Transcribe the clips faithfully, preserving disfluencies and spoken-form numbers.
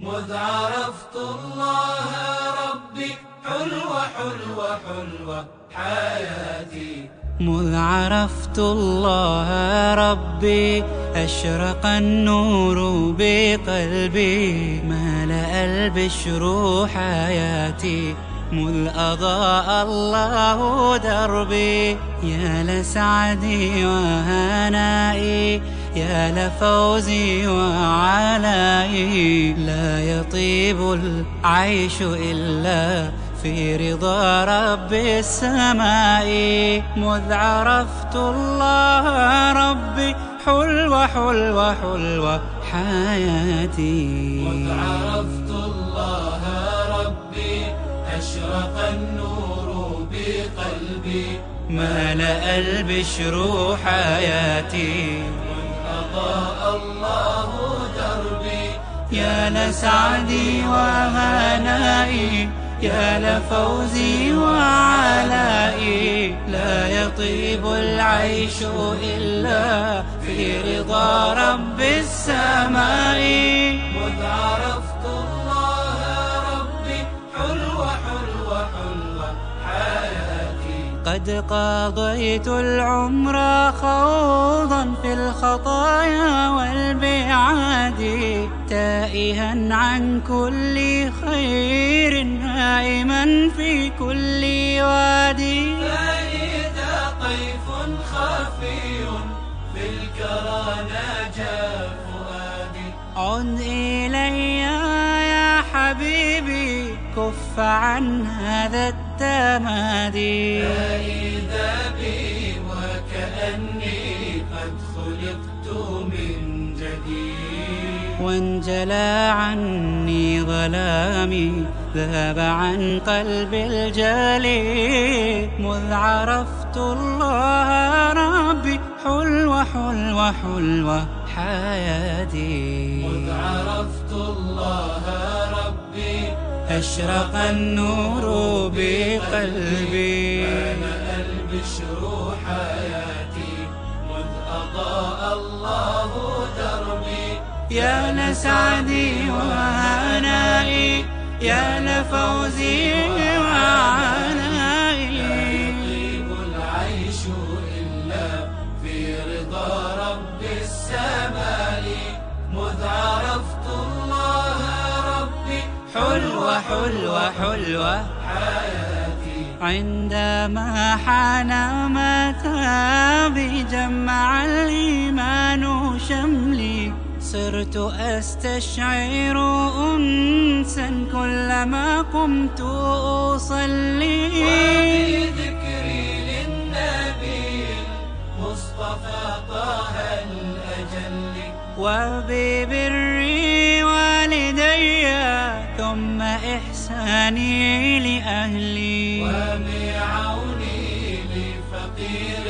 مذ عرفت الله ربي حلوة حلوة حلوة حياتي. مذ عرفت الله ربي أشرق النور بقلبي، ملأ البشر حياتي. مذ أضاء الله دربي يا لسعدي وهنائي، يا لفوزي وعلائي. لا يطيب العيش إلا في رضا رب السماء. مذ عرفت الله ربي حلوة حلوة حلوة حياتي. مذ عرفت الله ربي أشرق النور بقلبي، ملأ البشر حياتي. مذ أضاء الله دربي يا لسعدي وهنائي، يا لفوزي وعلائي. لا يطيب العيش إلا في رضا رب السماء. مذ عرفت الله ربي حلوة حلوة حلوة حياتي. قد قضيت العمر خوضا في الخطايا والبعاد، تائها عن كل خير هائما في كل وادي. فإذا طيف خفي في الكرى ناجى فؤادي. عد إلي يا حبيبي كف عن هذا التمادي. فإذا بي وكأني قد خلقت من جديد. وانجلى عني ظلامي، ذهب عن قلبي الجلي. مذ عرفت الله ربي حلوة حلوة حلوة حياتي. مذ عرفت الله ربي أشرق النور بقلبي، ملأ البشر حياتي. مذ أضاء الله دربي يا لسعدي وهنائي، يا لفوزي وعلائي. لا يطيب العيش إلا في رضا رب السماء. مذ عرفت الله ربي حلوة حلوة حلوة حياتي. عندما حان متى بجمع الإيمان شملي، صرت أستشعر أنسا كلما قمت أصلي. وبذكري للنبي المصطفى طه الأجل، وببر والدي ثم إحساني لأهلي، وبعوني لفقير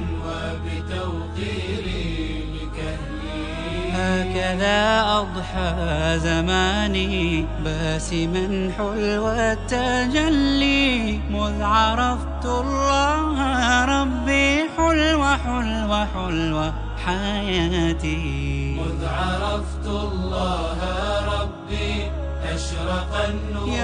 وبتوقيري لكهلي. هكذا أضحى زماني باسما حلو التجلي. مذ عرفت الله ربي حلوة حلوة حلوة حياتي. مذ عرفت الله ربي أشرق النور